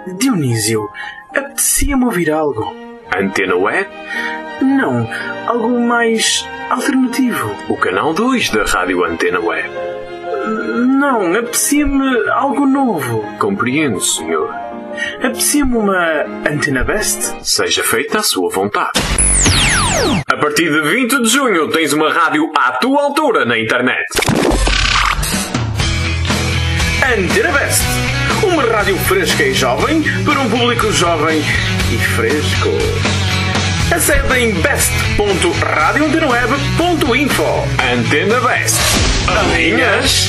Dionísio, apetecia-me ouvir algo. Antena Web? Não, algo mais alternativo. O canal 2 da Rádio Antena Web. Não, apetecia-me algo novo. Compreendo, senhor. Apetecia-me uma Antena Best. Seja feita a sua vontade. A partir de 20 de junho tens uma rádio à tua altura na internet. Antena Best. Uma rádio fresca e jovem para um público jovem e fresco. Acede em best.radioantenaweb.info. Antena Best. Alinhas?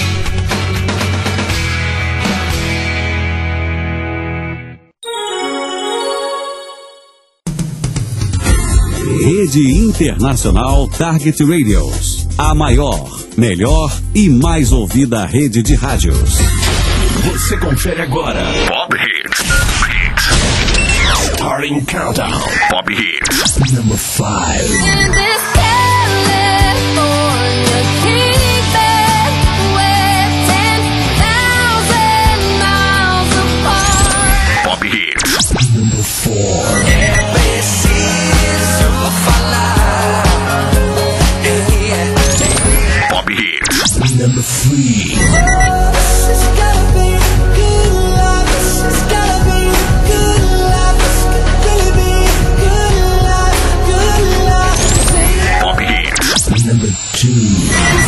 Rede Internacional Target Radios. A maior, melhor e mais ouvida rede de rádios. Você confere agora. Pop Hits. Starting Countdown. Pop Hits. Number 5. Pop Hits. Number 4. Pop Hits. Number 3. Pop Hits. Number 2.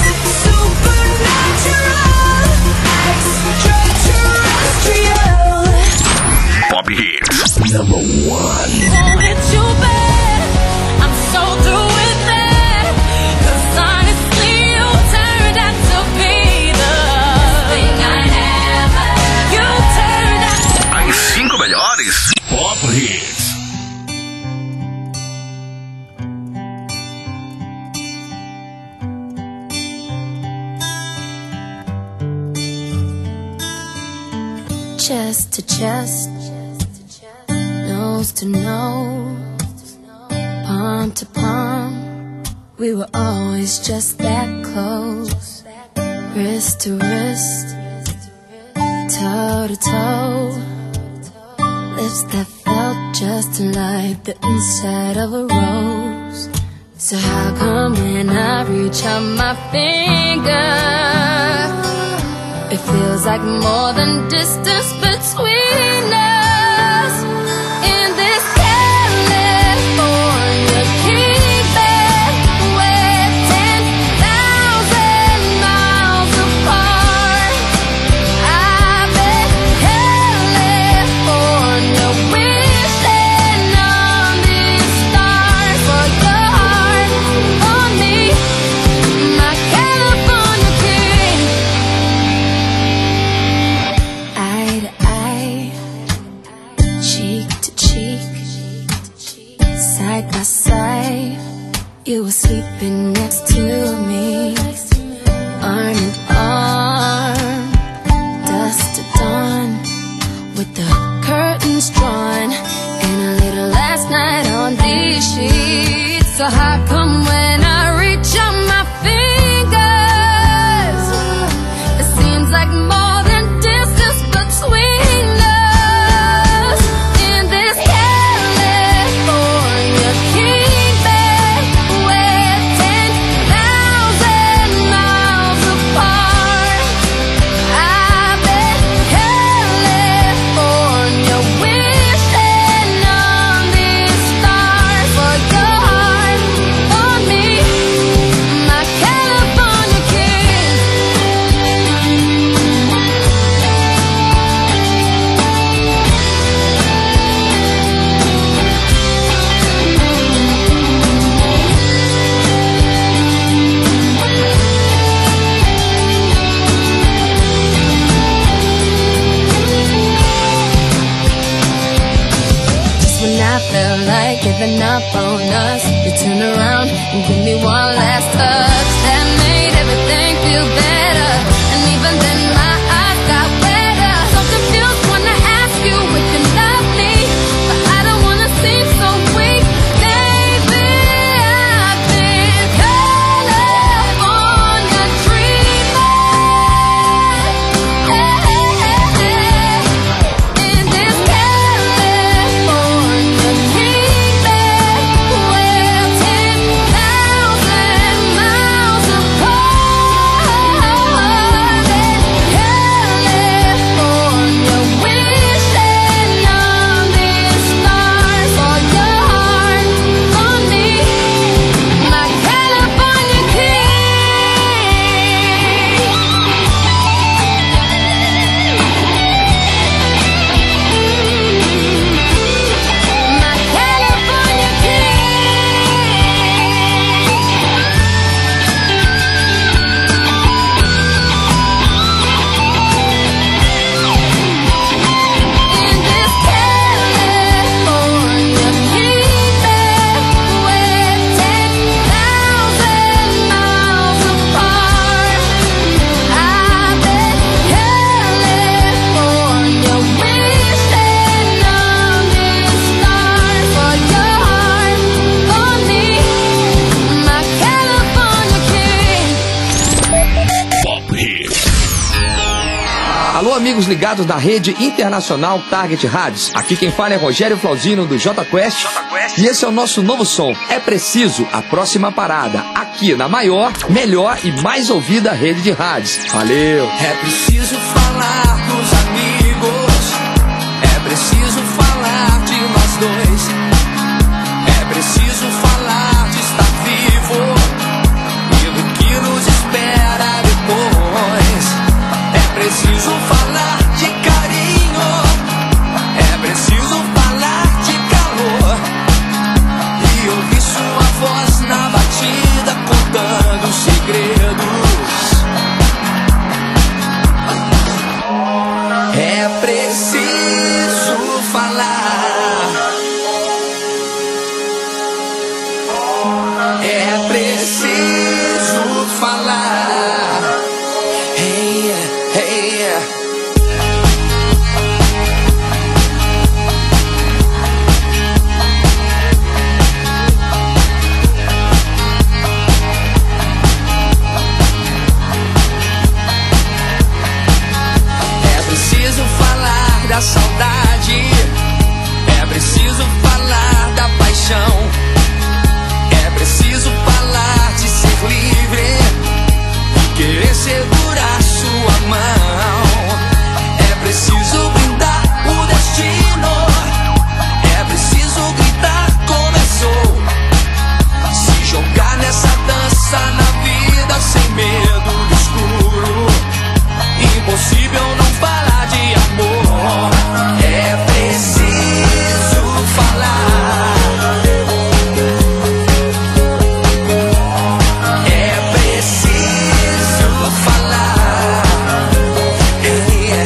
Pop Hits. Number 1. As 5 melhores. Pop Hits. Chest to chest, nose to nose, palm to palm. We were always just that close. Wrist to wrist, toe to toe. Lips that felt just like the inside of a rose. So how come when I reach out my finger, it feels like more than distance between us. In this California keypad, we're 10,000 miles apart. I bet California wishing on these stars for your heart on me, my California king. Eye to eye, cheek to cheek, side by side. You were sleeping next to me, arm in arm, dusk to dawn, with the curtains drawn, and a little last night on these sheets. So how come when I reach out my fingers, it seems like more than distance between us. In this California keypad, we're 10,000 miles apart. I bet California wishing on these stars for your heart on me, my California king. Just when I felt like giving up on us, you turn around and give me one last touch that made everything feel better. And even then my eyes got wetter. So confused when I ask you if you love me, but I don't wanna seem so weak. Baby, I've been California dreaming. In this California amigos ligados na rede internacional Target Rádios. Aqui quem fala é Rogério Flauzino do J Quest. E esse é o nosso novo som. É preciso a próxima parada. Aqui na maior, melhor e mais ouvida rede de rádios. Valeu! É preciso falar dos amigos. É preciso falar de nós dois. É preciso falar de estar vivo e do que nos espera depois. É preciso falar de carinho. É preciso falar de calor e ouvir sua voz na batida contando segredos. É preciso falar. É preciso falar. Hey, hey. É preciso falar da saudade. É preciso falar da paixão. É preciso falar de ser livre e querer segurar sua mão. É preciso brindar o destino. É preciso gritar começou. Se jogar nessa dança na vida sem medo do escuro. Impossível não falar de amor. É preciso falar. É preciso falar. É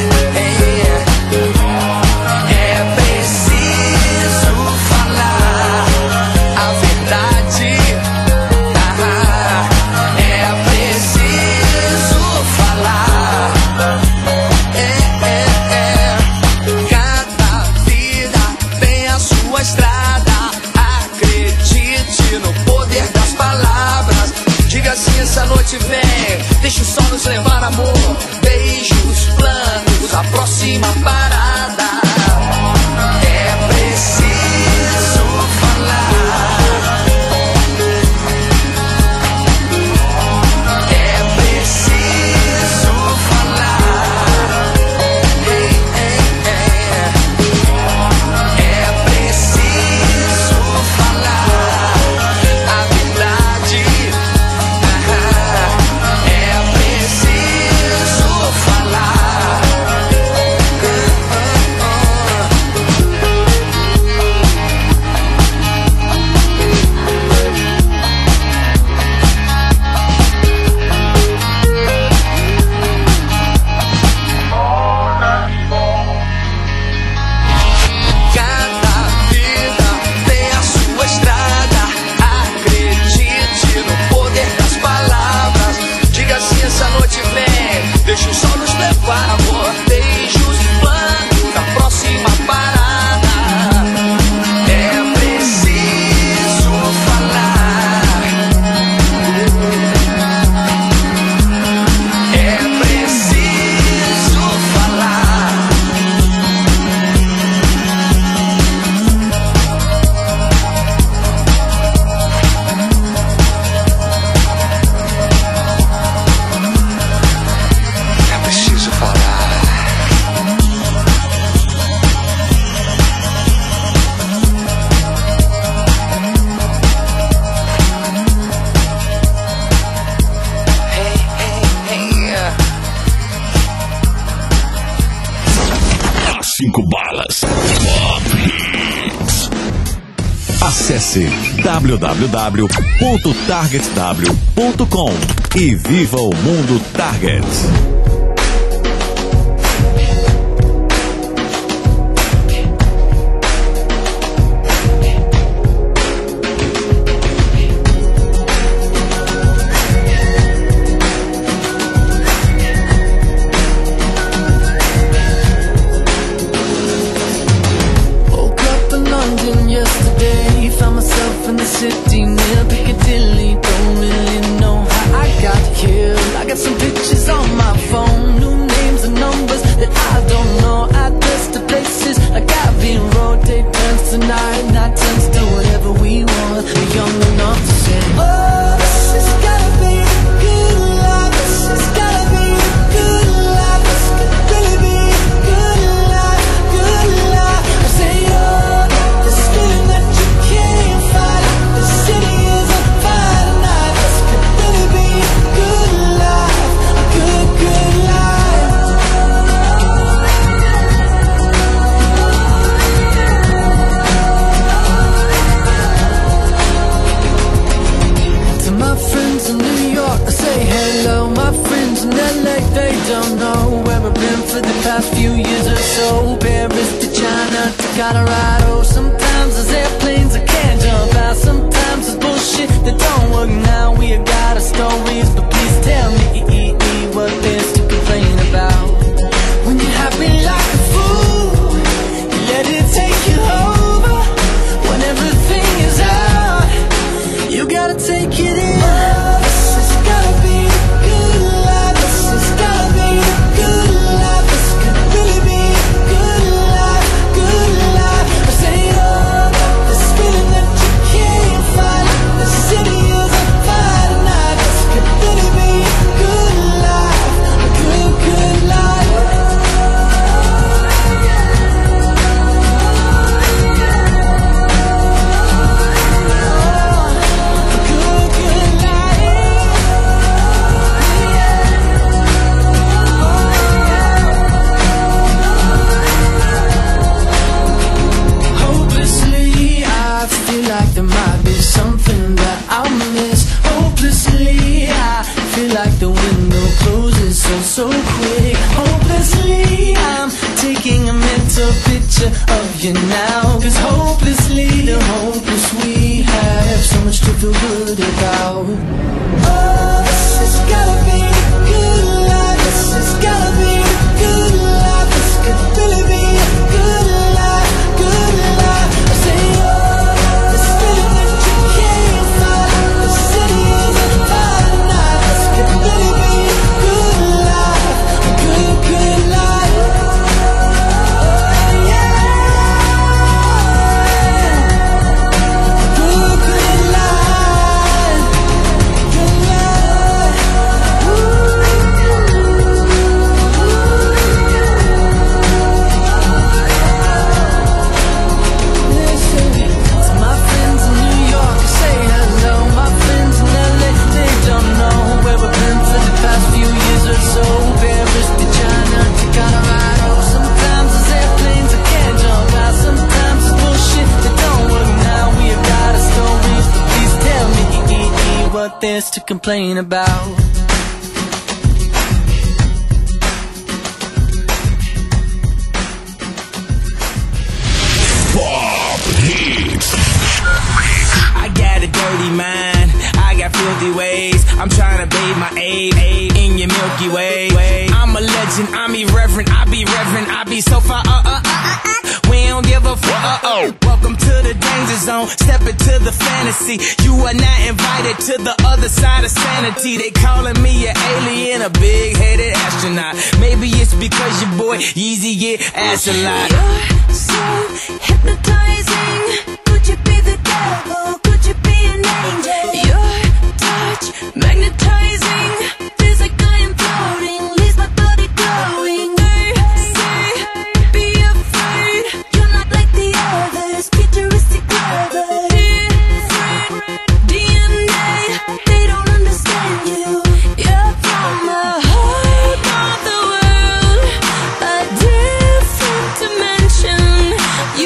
preciso falar a verdade. É preciso falar. Cada vida tem a sua estrada. Acredite no poder das palavras. Diga assim, essa noite vem. Deixa o sol nos levar, amor. Beijos, planos, a próxima parada. É preciso falar. É preciso falar. É preciso falar a verdade. É preciso falar. Cada vida tem a sua estrada. Acredite no poder das palavras. Diga assim, essa noite vem. Deixa o sol nos levar, amor. Beijos, planos, a próxima parada. É preciso falar. É preciso falar. É preciso falar. Hey. As 5 balas. Top Hits. Acesse www.targetw.com e viva o mundo Target. Woke up in London yesterday. Found myself in the city near Piccadilly. Don't really know how I got here. I got some pictures on my phone, new names and numbers that I gotta ride. Oh, sometimes there's airplanes that can't jump out. Sometimes there's bullshit that don't work. Now we got our stories, but please tell me what there's to complain about. When you're happy like a fool, you let it take you over. When everything is out, you gotta take it in. This has gotta be the good life. This has gotta be the good life. This could really be a good life, good life. I say, oh, this feeling that you can't fight. The city is on fire tonight. This could really be a good life, a good, good life. Hopelessly, I feel like there might be something that I'll miss. Hopelessly, I feel like the window closes so quick. Hopelessly, I'm taking a mental picture of you now. Cause hopelessly, the hopeless we have so much to feel good about. Oh, this has gotta be a good life. This has gotta be a good life. This could really be a good life, good life. I say, oh, this feeling that you can't fight. The city is on fire tonight. This could really be a good life, a good, good life. Oh, yeah. Good, good life, good life. Listen, to my friends in New York, say hello. My friends in LA, they don't know where we've been for the past few years or so. Paris to China, Jakarta, Rio. Sometimes there's airplanes that can't jump out. Sometimes it's bullshit that don't work. Now we have got our stories, but please tell me what there's to complain about. Pop Hits. I got a dirty mind, I got filthy ways. I'm trying to bathe my aid in your Milky Way. I'm a legend, I'm irreverent, I be reverent, I be so far. We don't give a fuck. Welcome to the danger zone, step into the fantasy. You are not invited to the other side of sanity. They calling me an alien, a big-headed astronaut. Maybe it's because your boy Yeezy get asked a lot. You're so hypnotizing. Could you be the devil? Could you be an angel? Your touch magnetizing. Feels like I am floating. Leaves my body glowing. They say, be afraid. You're not like the others. Futuristic clever. Different DNA. They don't understand you. You're from the heart of the world. A different dimension.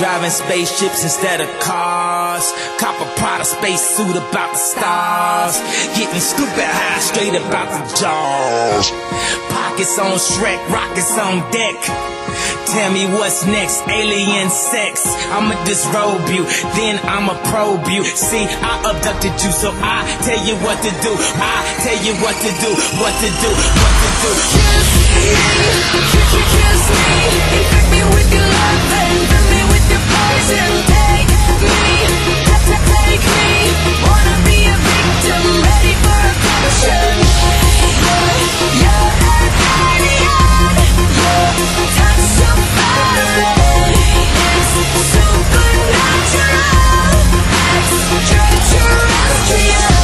driving spaceships instead of cars. Cop a Prada spacesuit about the stars. Getting stupid high straight about the jaws. Pockets on Shrek, rockets on deck. Tell me what's next, alien sex. I'ma disrobe you, then I'ma probe you. See, I abducted you, so I tell you what to do. I tell you what to do, what to do, what to do. Kiss me, kiss me. Infect me with your love and fill me with your poison. Take me, take me. Wanna be a victim, ready for a passion. You're an alien. Your touch so fiery. It's supernatural. Extraterrestrial.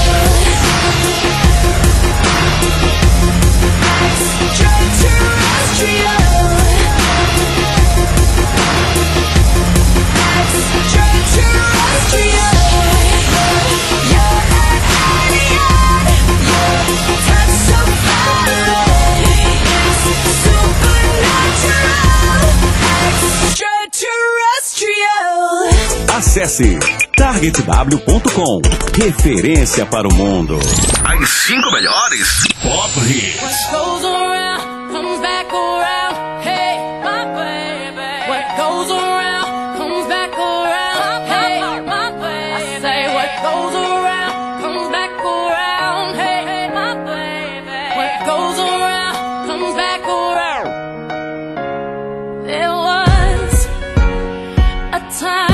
Acesse targetw.com. Referência para o mundo. As 5 melhores Pop Hits. What goes around comes back around. Hey, my baby. What goes around comes back around. Hey, my baby. I say what goes around comes back around. Hey, my baby. What goes around comes back around. There was a time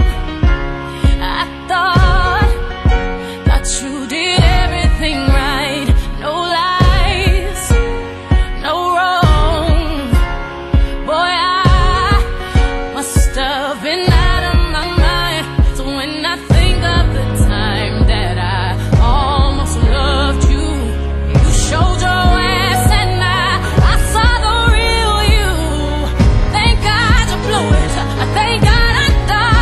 you did everything right, no lies, no wrong. Boy, I must have been out of my mind. So when I think of the time that I almost loved you, you showed your ass and I saw the real you. Thank God you blew it, thank God I died.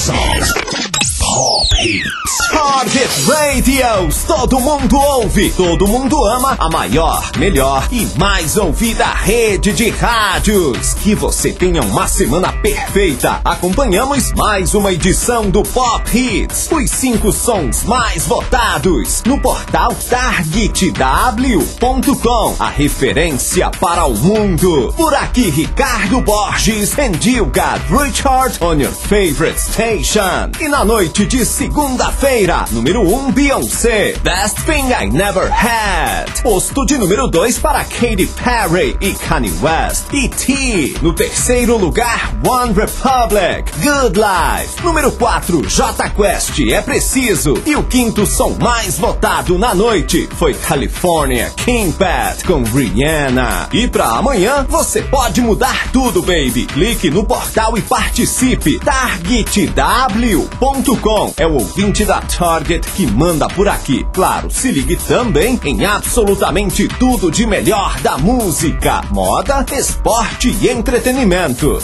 Target Radios, todo mundo ouve, todo mundo ama a maior, melhor e mais ouvida rede de rádios. Que você tenha uma semana perfeita. Acompanhamos mais uma edição do Pop Hits, os 5 sons mais votados no portal targetw.com, a referência para o mundo. Por aqui, Ricardo Borges and you got Richard on your favorite station. E na noite de segunda-feira, número 1, Beyoncé, Best Thing I Never Had. Posto de número 2 para Katy Perry e Kanye West, E.T. No terceiro lugar, One Republic, Good Life. Número 4, Jota Quest, É Preciso. E o quinto som mais votado na noite foi California King Pat com Rihanna. E pra amanhã, você pode mudar tudo, baby. Clique no portal e participe. targetw.com. É o ouvinte da Target que manda por aqui. Claro, se ligue também em absolutamente tudo de melhor da música, moda, esporte e entretenimento.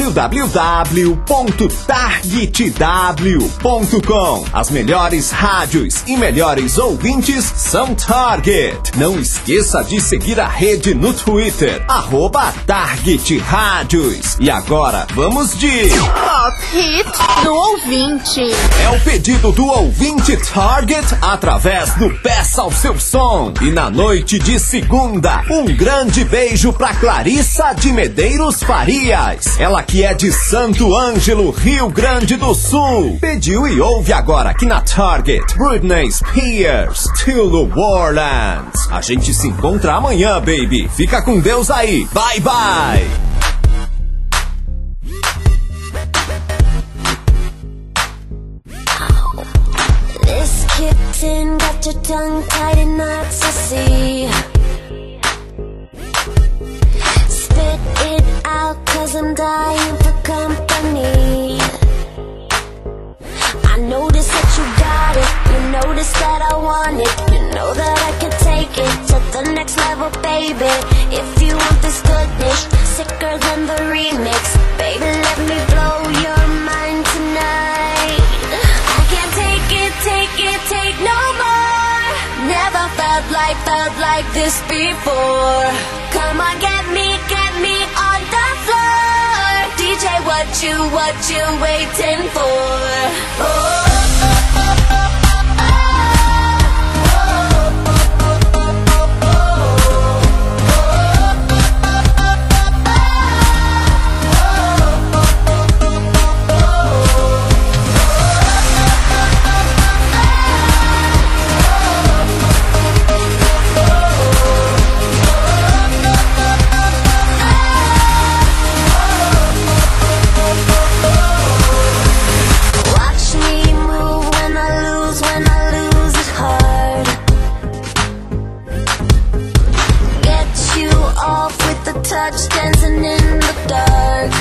www.targetw.com. As melhores rádios e melhores ouvintes são Target. Não esqueça de seguir a rede no Twitter, @TargetRádios. E agora, vamos de Pop Hit do ouvinte. É o pedido do ouvinte Target através do Peça ao Seu Som. E na noite de segunda, um grande beijo pra Clarissa de Medeiros Farias. Ela que é de Santo Ângelo, Rio Grande do Sul. Pediu e ouve agora aqui na Target, Britney Spears, Till New Orleans. A gente se encontra amanhã, baby. Fica com Deus aí. Bye, bye. This kitten got your tongue tied in knots, I see. Spit it out, 'cause I'm dying for company. I notice that you got it, you notice that I want it. You know that I can take it to the next level, baby. If you want this goodness, sicker than the remix, baby, let me blow your mind tonight. I can't take it, take no more. Never felt like this before. Come on, get me on the floor. DJ, what you waiting for? Oh. Touch dancing in the dark.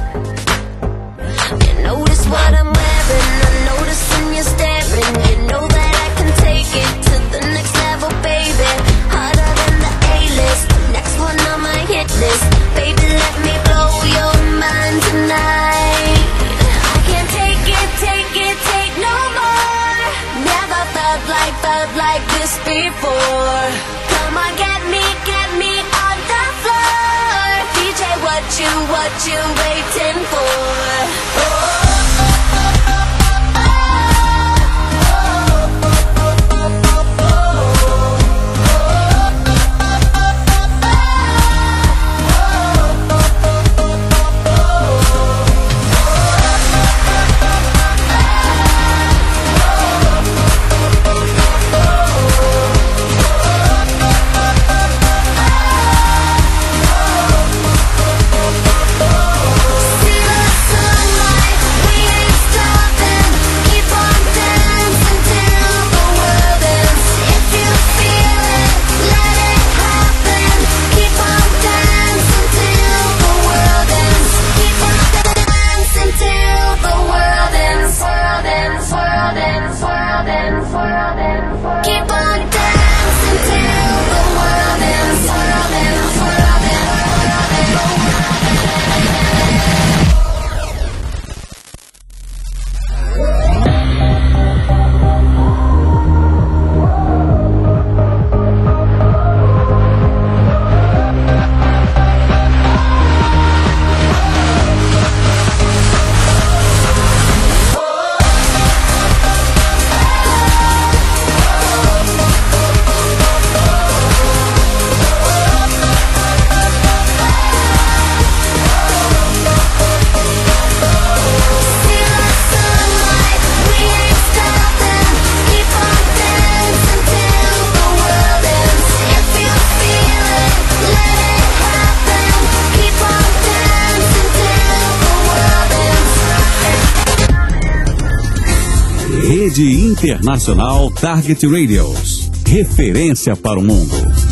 You notice what I'm wearing, I notice when you're staring. You know that I can take it to the next level, baby. Harder than the A-list, next one on my hit list. Baby, let me blow your mind tonight. I can't take it, take no more. Never felt like this before. Come on, get me on the floor. DJ, what you waiting for? Oh. Rede Internacional Target Radios. Referência para o mundo.